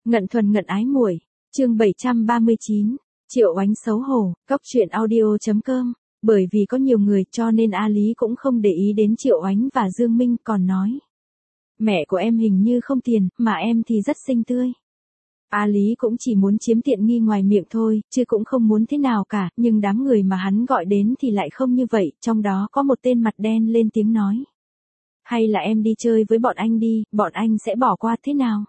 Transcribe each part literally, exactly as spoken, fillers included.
Ngận thuần ngận ái muội, chương bảy trăm ba mươi chín, Triệu Oánh xấu hổ, Cóc truyện audio chấm com. Bởi vì có nhiều người cho nên A Lý cũng không để ý đến Triệu Oánh và Dương Minh, còn nói. Mẹ của em hình như không tiền, mà em thì rất xinh tươi. A Lý cũng chỉ muốn chiếm tiện nghi ngoài miệng thôi, chứ cũng không muốn thế nào cả, nhưng đám người mà hắn gọi đến thì lại không như vậy, trong đó có một tên mặt đen lên tiếng nói. Hay là em đi chơi với bọn anh đi, bọn anh sẽ bỏ qua thế nào?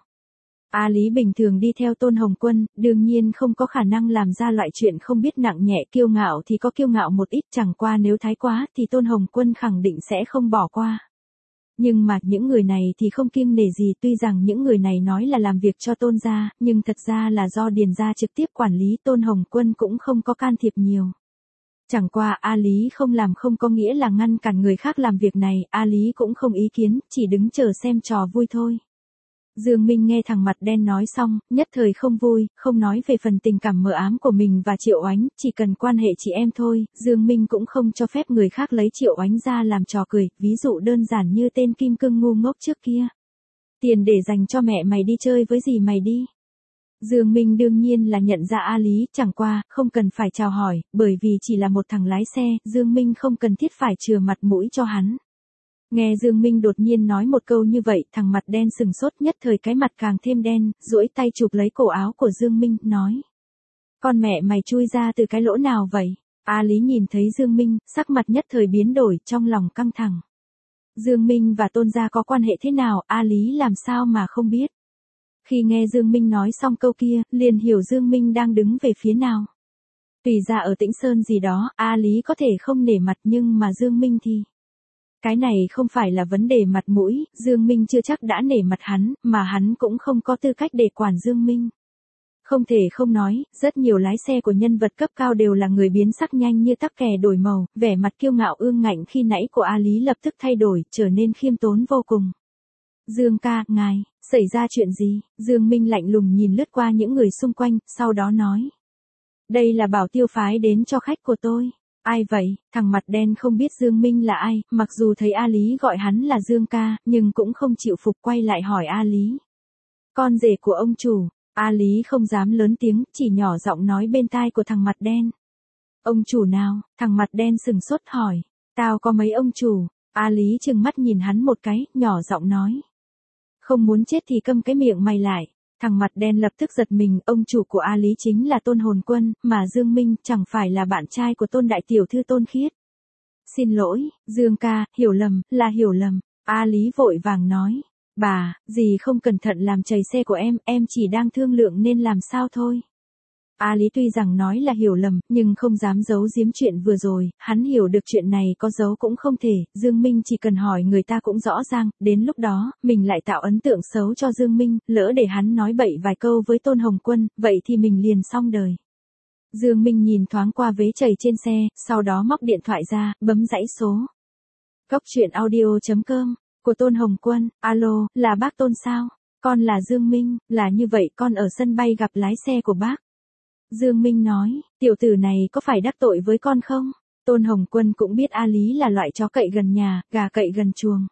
A Lý bình thường đi theo Tôn Hồng Quân, đương nhiên không có khả năng làm ra loại chuyện không biết nặng nhẹ, kiêu ngạo thì có kiêu ngạo một ít, chẳng qua nếu thái quá thì Tôn Hồng Quân khẳng định sẽ không bỏ qua. Nhưng mà những người này thì không kiêng nể gì, tuy rằng những người này nói là làm việc cho Tôn gia, nhưng thật ra là do Điền gia trực tiếp quản lý, Tôn Hồng Quân cũng không có can thiệp nhiều. Chẳng qua A Lý không làm không có nghĩa là ngăn cản người khác làm việc này, A Lý cũng không ý kiến, chỉ đứng chờ xem trò vui thôi. Dương Minh nghe thằng mặt đen nói xong, nhất thời không vui, không nói về phần tình cảm mờ ám của mình và Triệu Oánh, chỉ cần quan hệ chị em thôi, Dương Minh cũng không cho phép người khác lấy Triệu Oánh ra làm trò cười, ví dụ đơn giản như tên kim cương ngu ngốc trước kia. Tiền để dành cho mẹ mày đi chơi với gì mày đi. Dương Minh đương nhiên là nhận ra A Lý, chẳng qua, không cần phải chào hỏi, bởi vì chỉ là một thằng lái xe, Dương Minh không cần thiết phải chừa mặt mũi cho hắn. Nghe Dương Minh đột nhiên nói một câu như vậy, thằng mặt đen sừng sốt, nhất thời cái mặt càng thêm đen, duỗi tay chụp lấy cổ áo của Dương Minh, nói. Con mẹ mày chui ra từ cái lỗ nào vậy? A Lý nhìn thấy Dương Minh, sắc mặt nhất thời biến đổi, trong lòng căng thẳng. Dương Minh và Tôn gia có quan hệ thế nào, A Lý làm sao mà không biết. Khi nghe Dương Minh nói xong câu kia, liền hiểu Dương Minh đang đứng về phía nào. Tùy ra ở Tĩnh Sơn gì đó, A Lý có thể không nể mặt, nhưng mà Dương Minh thì... Cái này không phải là vấn đề mặt mũi, Dương Minh chưa chắc đã nể mặt hắn, mà hắn cũng không có tư cách để quản Dương Minh. Không thể không nói, rất nhiều lái xe của nhân vật cấp cao đều là người biến sắc nhanh như tắc kè đổi màu, vẻ mặt kiêu ngạo ương ngạnh khi nãy của A Lý lập tức thay đổi, trở nên khiêm tốn vô cùng. Dương ca, ngài, xảy ra chuyện gì? Dương Minh lạnh lùng nhìn lướt qua những người xung quanh, sau đó nói. Đây là bảo tiêu phái đến cho khách của tôi. Ai vậy? Thằng mặt đen không biết Dương Minh là ai, mặc dù thấy A Lý gọi hắn là Dương ca, nhưng cũng không chịu phục, quay lại hỏi A Lý. Con rể của ông chủ. A Lý không dám lớn tiếng, chỉ nhỏ giọng nói bên tai của thằng mặt đen. Ông chủ nào? Thằng mặt đen sừng sốt hỏi. Tao có mấy ông chủ. A Lý trừng mắt nhìn hắn một cái, nhỏ giọng nói. Không muốn chết thì câm cái miệng mày lại. Thằng mặt đen lập tức giật mình, ông chủ của A Lý chính là Tôn Hồn Quân, mà Dương Minh chẳng phải là bạn trai của Tôn đại tiểu thư Tôn Khiết. Xin lỗi, Dương ca, hiểu lầm, là hiểu lầm. A Lý vội vàng nói. Bà, dì không cẩn thận làm trầy xe của em, em chỉ đang thương lượng nên làm sao thôi. A Lý tuy rằng nói là hiểu lầm, nhưng không dám giấu giếm chuyện vừa rồi, hắn hiểu được chuyện này có giấu cũng không thể, Dương Minh chỉ cần hỏi người ta cũng rõ ràng, đến lúc đó, mình lại tạo ấn tượng xấu cho Dương Minh, lỡ để hắn nói bậy vài câu với Tôn Hồng Quân, vậy thì mình liền xong đời. Dương Minh nhìn thoáng qua vế chày trên xe, sau đó móc điện thoại ra, bấm dãy số. Cóc truyện audio chấm com, của Tôn Hồng Quân, alo, là bác Tôn sao? Con là Dương Minh, là như vậy con ở sân bay gặp lái xe của bác. Dương Minh nói, tiểu tử này có phải đắc tội với con không? Tôn Hồng Quân cũng biết A Lý là loại chó cậy gần nhà, gà cậy gần chuồng.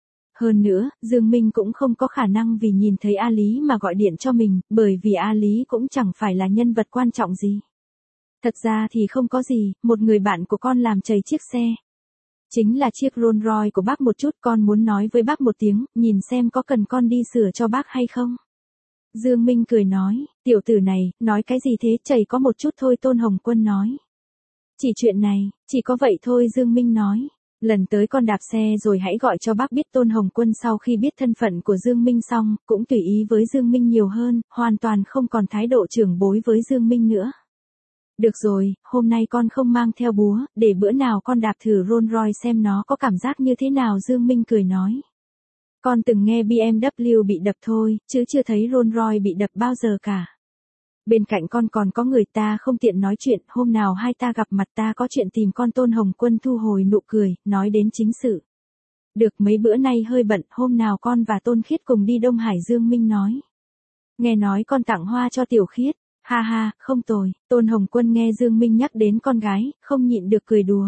Hơn nữa, Dương Minh cũng không có khả năng vì nhìn thấy A Lý mà gọi điện cho mình, bởi vì A Lý cũng chẳng phải là nhân vật quan trọng gì. Thật ra thì không có gì, một người bạn của con làm trầy chiếc xe. Chính là chiếc Rolls Royce của bác một chút, con muốn nói với bác một tiếng, nhìn xem có cần con đi sửa cho bác hay không. Dương Minh cười nói, tiểu tử này, nói cái gì thế, chảy có một chút thôi. Tôn Hồng Quân nói. Chỉ chuyện này, chỉ có vậy thôi. Dương Minh nói, lần tới con đạp xe rồi hãy gọi cho bác biết. Tôn Hồng Quân sau khi biết thân phận của Dương Minh xong, cũng tùy ý với Dương Minh nhiều hơn, hoàn toàn không còn thái độ trưởng bối với Dương Minh nữa. Được rồi, hôm nay con không mang theo búa, để bữa nào con đạp thử Rolls Royce xem nó có cảm giác như thế nào. Dương Minh cười nói. Con từng nghe bê em vê bị đập thôi, chứ chưa thấy Rolls Royce bị đập bao giờ cả. Bên cạnh con còn có người ta không tiện nói chuyện, hôm nào hai ta gặp mặt ta có chuyện tìm con. Tôn Hồng Quân thu hồi nụ cười, nói đến chính sự. Được, mấy bữa nay hơi bận, hôm nào con và Tôn Khiết cùng đi Đông Hải. Dương Minh nói. Nghe nói con tặng hoa cho Tiểu Khiết, ha ha, không tồi. Tôn Hồng Quân nghe Dương Minh nhắc đến con gái, không nhịn được cười đùa.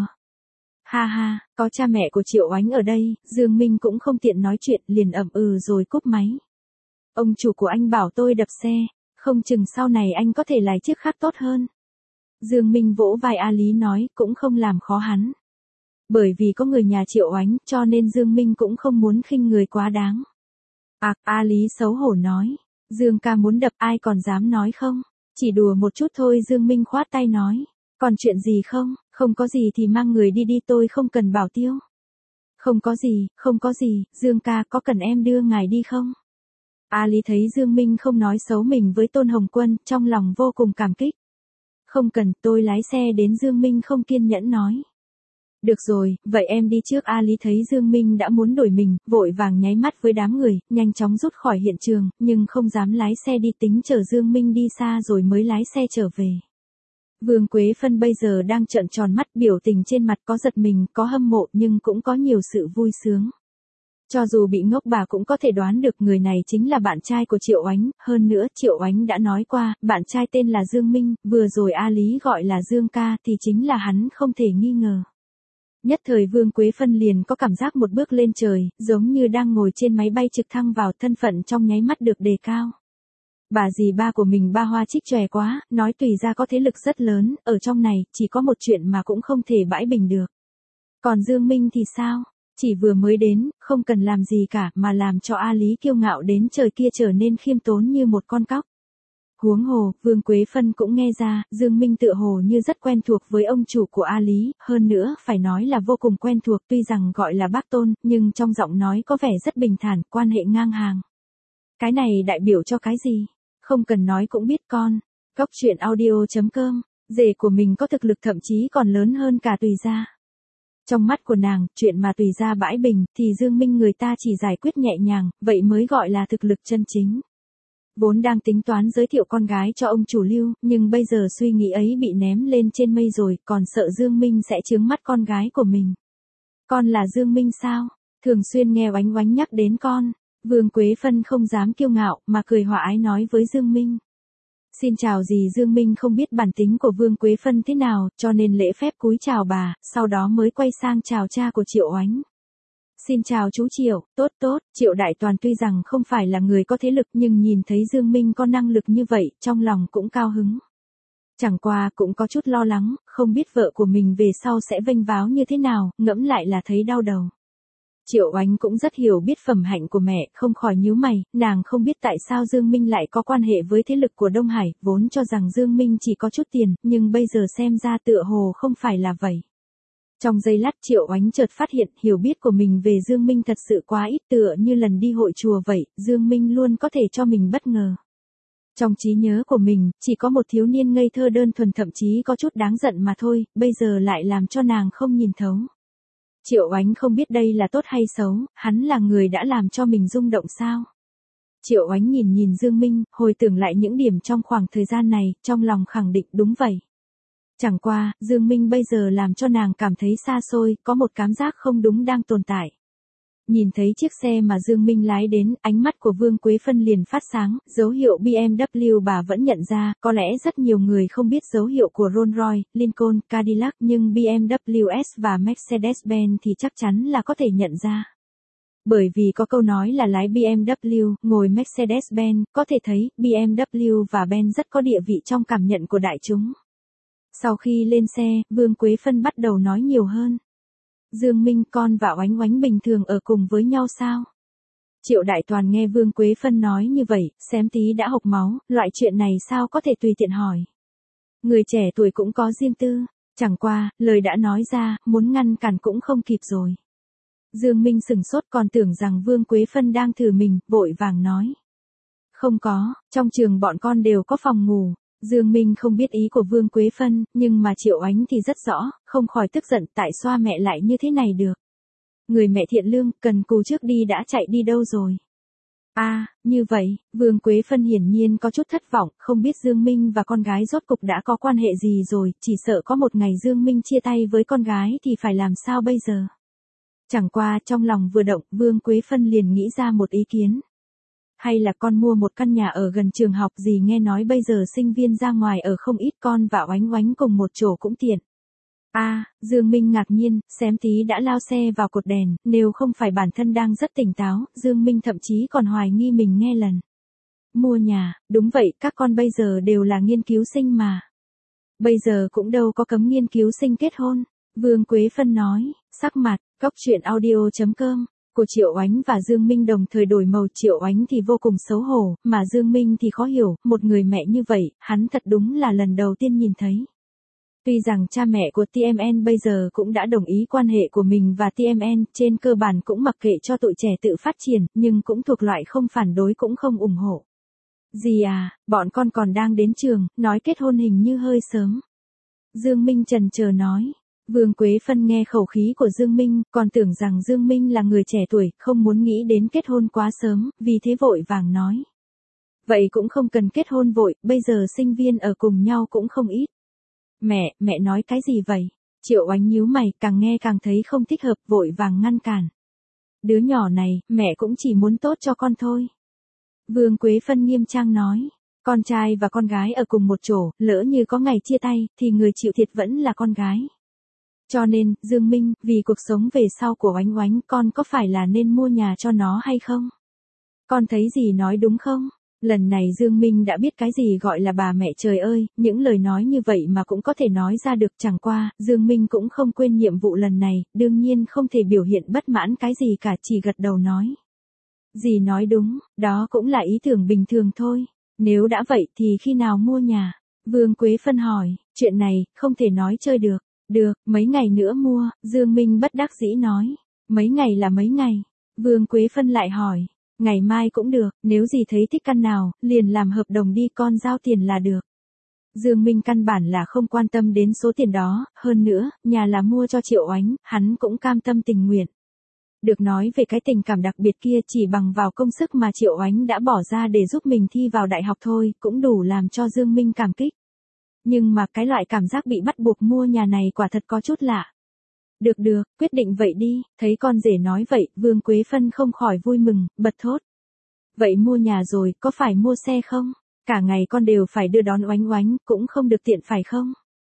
Ha ha, có cha mẹ của Triệu Oánh ở đây, Dương Minh cũng không tiện nói chuyện, liền ậm ừ rồi cúp máy. Ông chủ của anh bảo tôi đập xe, không chừng sau này anh có thể lái chiếc khác tốt hơn. Dương Minh vỗ vai A Lý nói, cũng không làm khó hắn. Bởi vì có người nhà Triệu Oánh, cho nên Dương Minh cũng không muốn khinh người quá đáng. À, A Lý xấu hổ nói, Dương ca muốn đập ai còn dám nói không? Chỉ đùa một chút thôi. Dương Minh khoát tay nói, còn chuyện gì không? Không có gì thì mang người đi đi, tôi không cần bảo tiêu. Không có gì, không có gì, Dương ca có cần em đưa ngài đi không? A Lý thấy Dương Minh không nói xấu mình với Tôn Hồng Quân, trong lòng vô cùng cảm kích. Không cần, tôi lái xe đến. Dương Minh không kiên nhẫn nói. Được rồi, vậy em đi trước. A Lý thấy Dương Minh đã muốn đuổi mình, vội vàng nháy mắt với đám người, nhanh chóng rút khỏi hiện trường, nhưng không dám lái xe đi, tính chờ Dương Minh đi xa rồi mới lái xe trở về. Vương Quế Phân bây giờ đang trợn tròn mắt, biểu tình trên mặt có giật mình, có hâm mộ nhưng cũng có nhiều sự vui sướng. Cho dù bị ngốc bà cũng có thể đoán được người này chính là bạn trai của Triệu Oánh, hơn nữa Triệu Oánh đã nói qua, bạn trai tên là Dương Minh, vừa rồi A Lý gọi là Dương ca thì chính là hắn, không thể nghi ngờ. Nhất thời Vương Quế Phân liền có cảm giác một bước lên trời, giống như đang ngồi trên máy bay trực thăng vào, thân phận trong nháy mắt được đề cao. Bà dì ba của mình ba hoa trích chòe quá, nói tùy ra có thế lực rất lớn, ở trong này, chỉ có một chuyện mà cũng không thể bãi bình được. Còn Dương Minh thì sao? Chỉ vừa mới đến, không cần làm gì cả, mà làm cho A Lý kiêu ngạo đến trời kia trở nên khiêm tốn như một con cóc. Huống hồ, Vương Quế Phân cũng nghe ra, Dương Minh tựa hồ như rất quen thuộc với ông chủ của A Lý, hơn nữa, phải nói là vô cùng quen thuộc, tuy rằng gọi là bác Tôn, nhưng trong giọng nói có vẻ rất bình thản, quan hệ ngang hàng. Cái này đại biểu cho cái gì? Không cần nói cũng biết con. Góc truyện audio chấm com, rể của mình có thực lực thậm chí còn lớn hơn cả Tùy gia. Trong mắt của nàng, chuyện mà Tùy gia bãi bình, thì Dương Minh người ta chỉ giải quyết nhẹ nhàng, vậy mới gọi là thực lực chân chính. Vốn đang tính toán giới thiệu con gái cho ông chủ Lưu, nhưng bây giờ suy nghĩ ấy bị ném lên trên mây rồi, còn sợ Dương Minh sẽ chướng mắt con gái của mình. Con là Dương Minh sao? Thường xuyên nghe Oánh Oánh nhắc đến con. Vương Quế Phân không dám kiêu ngạo, mà cười hòa ái nói với Dương Minh. Xin chào dì. Dương Minh không biết bản tính của Vương Quế Phân thế nào, cho nên lễ phép cúi chào bà, sau đó mới quay sang chào cha của Triệu Oánh. Xin chào chú Triệu. Tốt tốt. Triệu Đại Toàn tuy rằng không phải là người có thế lực nhưng nhìn thấy Dương Minh có năng lực như vậy, trong lòng cũng cao hứng. Chẳng qua cũng có chút lo lắng, không biết vợ của mình về sau sẽ vênh váo như thế nào, ngẫm lại là thấy đau đầu. Triệu Oánh cũng rất hiểu biết phẩm hạnh của mẹ, không khỏi nhíu mày, nàng không biết tại sao Dương Minh lại có quan hệ với thế lực của Đông Hải, vốn cho rằng Dương Minh chỉ có chút tiền, nhưng bây giờ xem ra tựa hồ không phải là vậy. Trong giây lát Triệu Oánh chợt phát hiện hiểu biết của mình về Dương Minh thật sự quá ít, tựa như lần đi hội chùa vậy, Dương Minh luôn có thể cho mình bất ngờ. Trong trí nhớ của mình, chỉ có một thiếu niên ngây thơ đơn thuần, thậm chí có chút đáng giận mà thôi, bây giờ lại làm cho nàng không nhìn thấu. Triệu Oánh không biết đây là tốt hay xấu, hắn là người đã làm cho mình rung động sao? Triệu Oánh nhìn nhìn Dương Minh, hồi tưởng lại những điểm trong khoảng thời gian này, trong lòng khẳng định đúng vậy. Chẳng qua, Dương Minh bây giờ làm cho nàng cảm thấy xa xôi, có một cảm giác không đúng đang tồn tại. Nhìn thấy chiếc xe mà Dương Minh lái đến, ánh mắt của Vương Quế Phân liền phát sáng, dấu hiệu bê em vê bà vẫn nhận ra, có lẽ rất nhiều người không biết dấu hiệu của Rolls-Royce, Lincoln, Cadillac, nhưng bê em vê ét và Mercedes-Benz thì chắc chắn là có thể nhận ra. Bởi vì có câu nói là lái bê em vê, ngồi Mercedes-Benz, có thể thấy, bê em vê và Benz rất có địa vị trong cảm nhận của đại chúng. Sau khi lên xe, Vương Quế Phân bắt đầu nói nhiều hơn. Dương Minh, con và Oánh Oánh bình thường ở cùng với nhau sao? Triệu Đại Toàn nghe Vương Quế Phân nói như vậy, xém tí đã hộc máu, loại chuyện này sao có thể tùy tiện hỏi. Người trẻ tuổi cũng có riêng tư, chẳng qua, lời đã nói ra, muốn ngăn cản cũng không kịp rồi. Dương Minh sửng sốt còn tưởng rằng Vương Quế Phân đang thử mình, vội vàng nói. Không có, trong trường bọn con đều có phòng ngủ. Dương Minh không biết ý của Vương Quế Phân, nhưng mà Triệu Oánh thì rất rõ, không khỏi tức giận tại xoa mẹ lại như thế này được. Người mẹ thiện lương, cần cù trước đi đã chạy đi đâu rồi? À, như vậy, Vương Quế Phân hiển nhiên có chút thất vọng, không biết Dương Minh và con gái rốt cục đã có quan hệ gì rồi, chỉ sợ có một ngày Dương Minh chia tay với con gái thì phải làm sao bây giờ? Chẳng qua trong lòng vừa động, Vương Quế Phân liền nghĩ ra một ý kiến. Hay là con mua một căn nhà ở gần trường học, gì nghe nói bây giờ sinh viên ra ngoài ở không ít, con và Oánh Oánh cùng một chỗ cũng tiện. À, Dương Minh ngạc nhiên, xém tí đã lao xe vào cột đèn, nếu không phải bản thân đang rất tỉnh táo, Dương Minh thậm chí còn hoài nghi mình nghe lầm. Mua nhà, đúng vậy, các con bây giờ đều là nghiên cứu sinh mà. Bây giờ cũng đâu có cấm nghiên cứu sinh kết hôn. Vương Quế Phân nói, sắc mặt, góc chuyện audio.com, của Triệu Oánh và Dương Minh đồng thời đổi màu. Triệu Oánh thì vô cùng xấu hổ, mà Dương Minh thì khó hiểu, một người mẹ như vậy, hắn thật đúng là lần đầu tiên nhìn thấy. Tuy rằng cha mẹ của tê em en bây giờ cũng đã đồng ý quan hệ của mình và tê em en, trên cơ bản cũng mặc kệ cho tụi trẻ tự phát triển, nhưng cũng thuộc loại không phản đối cũng không ủng hộ. Dì à, bọn con còn đang đến trường, nói kết hôn hình như hơi sớm. Dương Minh chần chờ nói. Vương Quế Phân nghe khẩu khí của Dương Minh, còn tưởng rằng Dương Minh là người trẻ tuổi, không muốn nghĩ đến kết hôn quá sớm, vì thế vội vàng nói. Vậy cũng không cần kết hôn vội, bây giờ sinh viên ở cùng nhau cũng không ít. Mẹ, mẹ nói cái gì vậy? Triệu Oánh nhíu mày, càng nghe càng thấy không thích hợp, vội vàng ngăn cản. Đứa nhỏ này, mẹ cũng chỉ muốn tốt cho con thôi. Vương Quế Phân nghiêm trang nói. Con trai và con gái ở cùng một chỗ, lỡ như có ngày chia tay, thì người chịu thiệt vẫn là con gái. Cho nên, Dương Minh, vì cuộc sống về sau của Oánh Oánh, con có phải là nên mua nhà cho nó hay không? Con thấy gì nói đúng không? Lần này Dương Minh đã biết cái gì gọi là bà mẹ trời ơi, những lời nói như vậy mà cũng có thể nói ra được. Chẳng qua, Dương Minh cũng không quên nhiệm vụ lần này, đương nhiên không thể biểu hiện bất mãn cái gì cả, chỉ gật đầu nói. Dì nói đúng, đó cũng là ý tưởng bình thường thôi. Nếu đã vậy thì khi nào mua nhà? Vương Quế Phân hỏi, chuyện này, không thể nói chơi được. Được, mấy ngày nữa mua, Dương Minh bất đắc dĩ nói. Mấy ngày là mấy ngày? Vương Quế Phân lại hỏi. Ngày mai cũng được, nếu gì thấy thích căn nào, liền làm hợp đồng đi, con giao tiền là được. Dương Minh căn bản là không quan tâm đến số tiền đó, hơn nữa, nhà là mua cho Triệu Oánh, hắn cũng cam tâm tình nguyện. Được nói về cái tình cảm đặc biệt kia chỉ bằng vào công sức mà Triệu Oánh đã bỏ ra để giúp mình thi vào đại học thôi, cũng đủ làm cho Dương Minh cảm kích. Nhưng mà cái loại cảm giác bị bắt buộc mua nhà này quả thật có chút lạ. Được được, quyết định vậy đi, thấy con rể nói vậy, Vương Quế Phân không khỏi vui mừng, bật thốt. Vậy mua nhà rồi, có phải mua xe không? Cả ngày con đều phải đưa đón Oánh Oánh, cũng không được tiện phải không?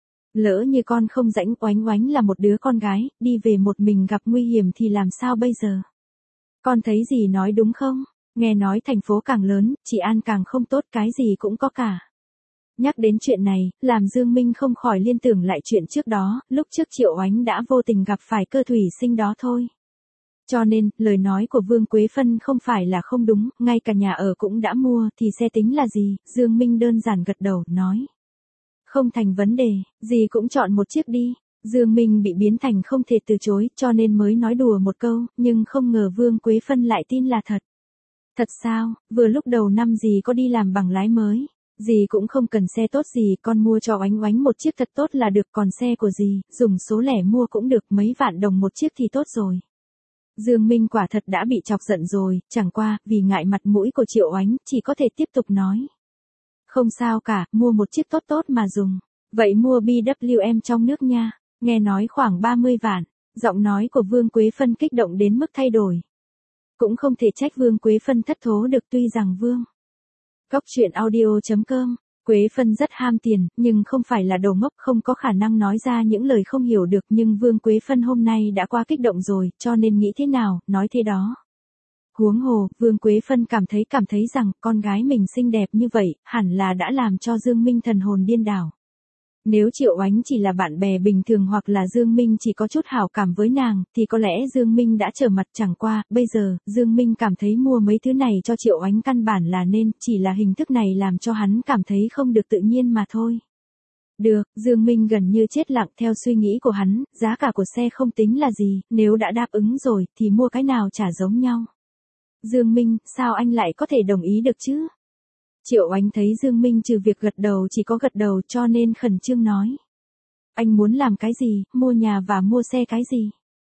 Lỡ như con không rảnh, Oánh Oánh là một đứa con gái, đi về một mình gặp nguy hiểm thì làm sao bây giờ? Con thấy gì nói đúng không? Nghe nói thành phố càng lớn, trị an càng không tốt, cái gì cũng có cả. Nhắc đến chuyện này, làm Dương Minh không khỏi liên tưởng lại chuyện trước đó, lúc trước Triệu Oánh đã vô tình gặp phải cơ thủy sinh đó thôi. Cho nên, lời nói của Vương Quế Phân không phải là không đúng, ngay cả nhà ở cũng đã mua, thì xe tính là gì? Dương Minh đơn giản gật đầu, nói. Không thành vấn đề, gì cũng chọn một chiếc đi. Dương Minh bị biến thành không thể từ chối, cho nên mới nói đùa một câu, nhưng không ngờ Vương Quế Phân lại tin là thật. Thật sao, vừa lúc đầu năm dì có đi làm bằng lái mới. Dì cũng không cần xe tốt gì, con mua cho Oánh Oánh một chiếc thật tốt là được, còn xe của dì, dùng số lẻ mua cũng được, mấy vạn đồng một chiếc thì tốt rồi. Dương Minh quả thật đã bị chọc giận rồi, chẳng qua, vì ngại mặt mũi của Triệu Oánh, chỉ có thể tiếp tục nói. Không sao cả, mua một chiếc tốt tốt mà dùng. Vậy mua bê vê em trong nước nha, nghe nói khoảng ba mươi vạn, giọng nói của Vương Quế Phân kích động đến mức thay đổi. Cũng không thể trách Vương Quế Phân thất thố được, tuy rằng Vương. Góc chuyện audio.com, Quế Phân rất ham tiền, nhưng không phải là đồ ngốc, không có khả năng nói ra những lời không hiểu được, nhưng Vương Quế Phân hôm nay đã quá kích động rồi, cho nên nghĩ thế nào, nói thế đó. Huống hồ, Vương Quế Phân cảm thấy cảm thấy rằng, con gái mình xinh đẹp như vậy, hẳn là đã làm cho Dương Minh thần hồn điên đảo. Nếu Triệu Oánh chỉ là bạn bè bình thường hoặc là Dương Minh chỉ có chút hảo cảm với nàng, thì có lẽ Dương Minh đã trở mặt, chẳng qua, bây giờ, Dương Minh cảm thấy mua mấy thứ này cho Triệu Oánh căn bản là nên, chỉ là hình thức này làm cho hắn cảm thấy không được tự nhiên mà thôi. Được, Dương Minh gần như chết lặng, theo suy nghĩ của hắn, giá cả của xe không tính là gì, nếu đã đáp ứng rồi, thì mua cái nào chả giống nhau. Dương Minh, sao anh lại có thể đồng ý được chứ? Triệu Oánh thấy Dương Minh trừ việc gật đầu chỉ có gật đầu, cho nên khẩn trương nói. Anh muốn làm cái gì, mua nhà và mua xe cái gì?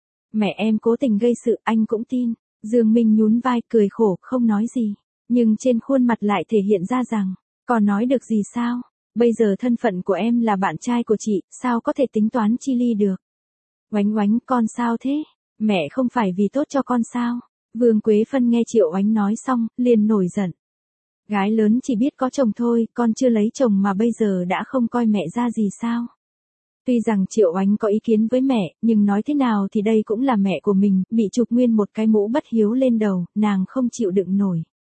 Mẹ em cố tình gây sự, anh cũng tin. Dương Minh nhún vai cười khổ, không nói gì. Nhưng trên khuôn mặt lại thể hiện ra rằng, còn nói được gì sao? Bây giờ thân phận của em là bạn trai của chị, sao có thể tính toán chi ly được? Oánh Oánh, con sao thế? Mẹ không phải vì tốt cho con sao? Vương Quế Phân nghe Triệu Oánh nói xong, liền nổi giận. Gái lớn chỉ biết có chồng thôi, con chưa lấy chồng mà bây giờ đã không coi mẹ ra gì sao? Tuy rằng Triệu Oánh có ý kiến với mẹ, nhưng nói thế nào thì đây cũng là mẹ của mình, bị chụp nguyên một cái mũ bất hiếu lên đầu, nàng không chịu đựng nổi.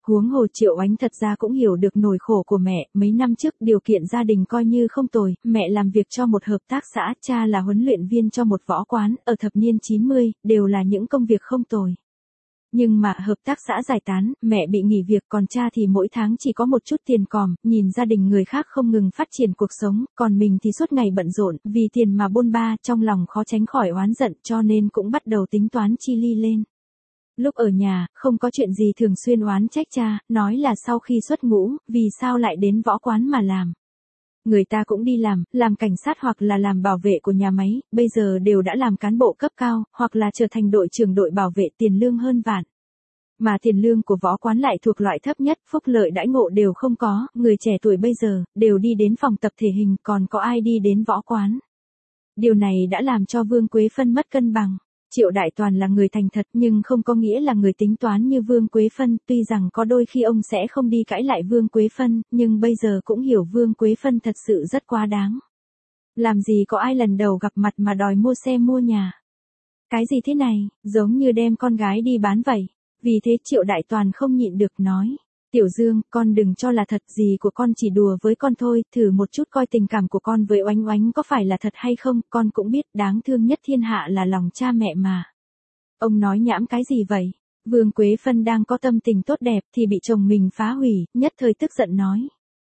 Huống hồ Triệu Oánh thật ra cũng hiểu được nỗi khổ của mẹ, mấy năm trước điều kiện gia đình coi như không tồi, mẹ làm việc cho một hợp tác xã, cha là huấn luyện viên cho một võ quán, ở thập niên chín mươi, đều là những công việc không tồi. Nhưng mà hợp tác xã giải tán, mẹ bị nghỉ việc còn cha thì mỗi tháng chỉ có một chút tiền còm, nhìn gia đình người khác không ngừng phát triển cuộc sống, còn mình thì suốt ngày bận rộn, vì tiền mà bôn ba, trong lòng khó tránh khỏi oán giận cho nên cũng bắt đầu tính toán chi ly lên. Lúc ở nhà, không có chuyện gì thường xuyên oán trách cha, nói là sau khi xuất ngũ, vì sao lại đến võ quán mà làm. Người ta cũng đi làm, làm cảnh sát hoặc là làm bảo vệ của nhà máy, bây giờ đều đã làm cán bộ cấp cao, hoặc là trở thành đội trưởng đội bảo vệ tiền lương hơn vạn. Mà tiền lương của võ quán lại thuộc loại thấp nhất, phúc lợi đãi ngộ đều không có, người trẻ tuổi bây giờ, đều đi đến phòng tập thể hình, còn có ai đi đến võ quán. Điều này đã làm cho Vương Quế Phân mất cân bằng. Triệu Đại Toàn là người thành thật nhưng không có nghĩa là người tính toán như Vương Quế Phân, tuy rằng có đôi khi ông sẽ không đi cãi lại Vương Quế Phân, nhưng bây giờ cũng hiểu Vương Quế Phân thật sự rất quá đáng. Làm gì có ai lần đầu gặp mặt mà đòi mua xe mua nhà. Cái gì thế này, giống như đem con gái đi bán vậy. Vì thế Triệu Đại Toàn không nhịn được nói. Tiểu Dương, con đừng cho là thật, gì của con chỉ đùa với con thôi, thử một chút coi tình cảm của con với Oánh Oánh có phải là thật hay không, con cũng biết đáng thương nhất thiên hạ là lòng cha mẹ mà. Ông nói nhảm cái gì vậy? Vương Quế Phân đang có tâm tình tốt đẹp thì bị chồng mình phá hủy, nhất thời tức giận nói.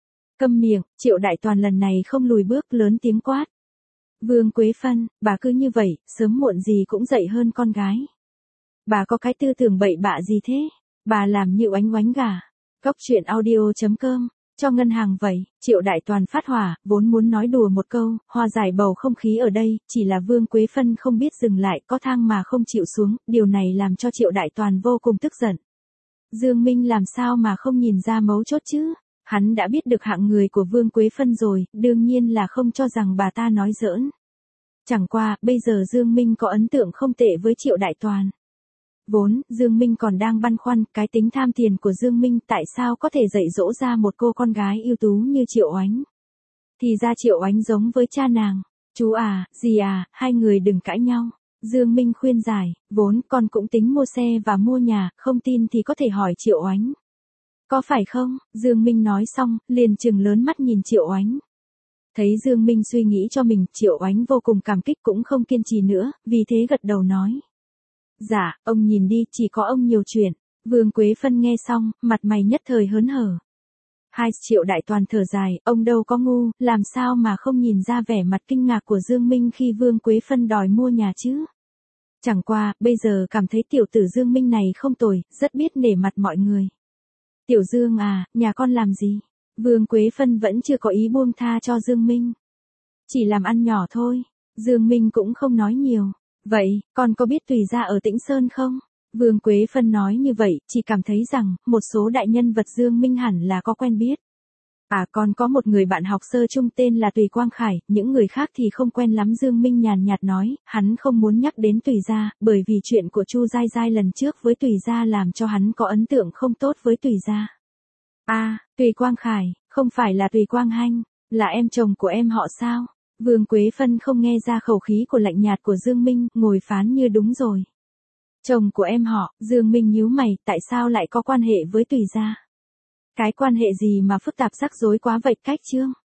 Câm miệng, Triệu Đại Toàn lần này không lùi bước, lớn tiếng quát. Vương Quế Phân, bà cứ như vậy, sớm muộn gì cũng dậy hơn con gái. Bà có cái tư tưởng bậy bạ gì thế? Bà làm như Oánh Oánh gà. Góc truyện audio chấm com, cho ngân hàng vậy, Triệu Đại Toàn phát hỏa, vốn muốn nói đùa một câu, hòa giải bầu không khí ở đây, chỉ là Vương Quế Phân không biết dừng lại, có thang mà không chịu xuống, điều này làm cho Triệu Đại Toàn vô cùng tức giận. Dương Minh làm sao mà không nhìn ra mấu chốt chứ? Hắn đã biết được hạng người của Vương Quế Phân rồi, đương nhiên là không cho rằng bà ta nói giỡn. Chẳng qua, bây giờ Dương Minh có ấn tượng không tệ với Triệu Đại Toàn. Vốn, Dương Minh còn đang băn khoăn, cái tính tham tiền của Dương Minh tại sao có thể dạy dỗ ra một cô con gái ưu tú như Triệu Oánh. Thì ra Triệu Oánh giống với cha nàng. Chú à, dì à, hai người đừng cãi nhau. Dương Minh khuyên giải, vốn con cũng tính mua xe và mua nhà, không tin thì có thể hỏi Triệu Oánh. Có phải không? Dương Minh nói xong, liền trừng lớn mắt nhìn Triệu Oánh. Thấy Dương Minh suy nghĩ cho mình, Triệu Oánh vô cùng cảm kích cũng không kiên trì nữa, vì thế gật đầu nói. Dạ, ông nhìn đi, chỉ có ông nhiều chuyện. Vương Quế Phân nghe xong, mặt mày nhất thời hớn hở. Hai Triệu Đại Toàn thở dài, ông đâu có ngu, làm sao mà không nhìn ra vẻ mặt kinh ngạc của Dương Minh khi Vương Quế Phân đòi mua nhà chứ. Chẳng qua, bây giờ cảm thấy tiểu tử Dương Minh này không tồi, rất biết nể mặt mọi người. Tiểu Dương à, nhà con làm gì? Vương Quế Phân vẫn chưa có ý buông tha cho Dương Minh. Chỉ làm ăn nhỏ thôi. Dương Minh cũng không nói nhiều. Vậy, con có biết Tùy gia ở Tĩnh Sơn không? Vương Quế Phân nói như vậy, chỉ cảm thấy rằng, một số đại nhân vật Dương Minh hẳn là có quen biết. À, con có một người bạn học sơ chung tên là Tùy Quang Khải, những người khác thì không quen lắm. Dương Minh nhàn nhạt nói, hắn không muốn nhắc đến Tùy gia, bởi vì chuyện của Chu Giai Giai lần trước với Tùy gia làm cho hắn có ấn tượng không tốt với Tùy gia. À, Tùy Quang Khải, không phải là Tùy Quang Hanh, là em chồng của em họ sao? Vương Quế Phân không nghe ra khẩu khí của lạnh nhạt của Dương Minh, ngồi phán như đúng rồi. Chồng của em họ, Dương Minh nhíu mày, tại sao lại có quan hệ với Tùy gia? Cái quan hệ gì mà phức tạp rắc rối quá vậy cách Trương?